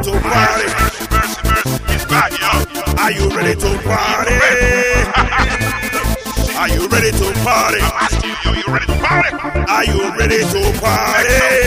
to party? It's back, yo. Are you ready to party? Are you ready to party? I'm asking you, yo, you ready to party? Are you ready to party?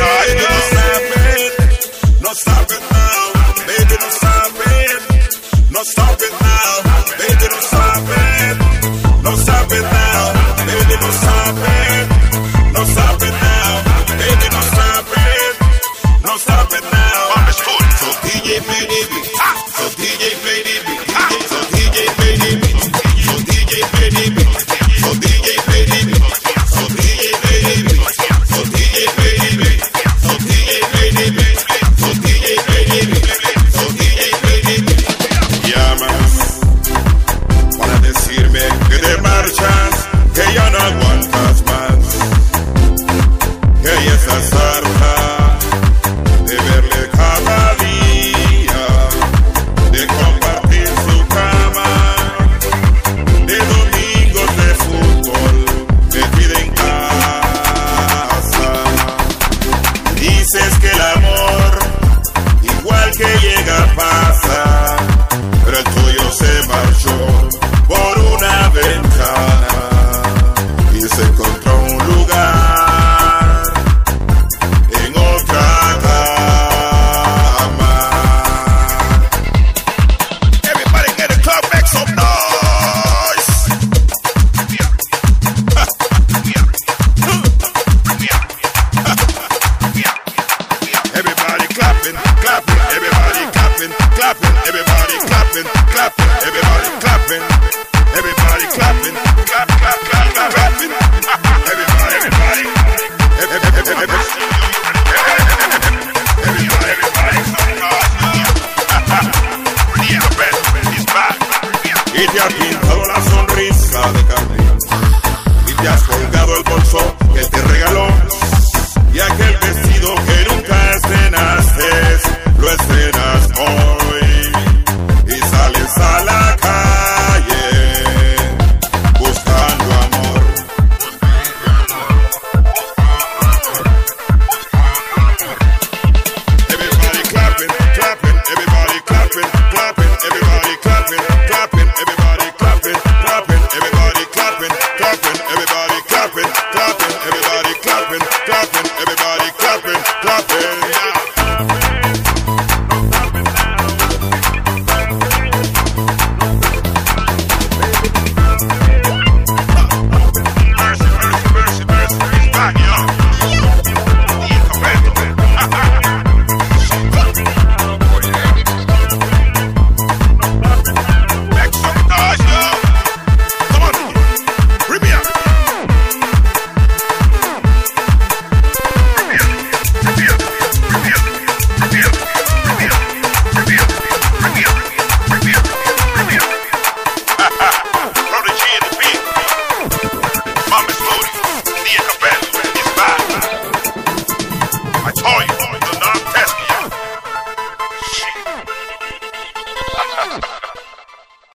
No stop it now, baby, no stop it. No stop it now, baby, no stop it. No stop it now, baby, no stop it. No stop it now, baby, no stop it. No stop it now. Understood. So DJ play the beat. So DJ play the beat. So DJ play the beat. So DJ play the beat. So DJ play the beat. So DJ play the beat. So DJ play the beat. So DJ play the beat. So DJ play the beat. So DJ play the beat. Llamas para decirme que te marchas, que ya no aguantas más, que ya estás harta de verle cada día, de compartir su cama, de domingos de fútbol, metida en casa. Dices que el amor, igual que llega, pasa, pero el tuyo se marchó por una ventana y se encontró un lugar en otra cama. Everybody get a club, make some noise. Everybody clapping, clapping, everybody clapping, clapping, everybody clapping, clapping, everybody clapping, everybody clapping, clap, clap, clap, clap, clapping, everybody, everybody.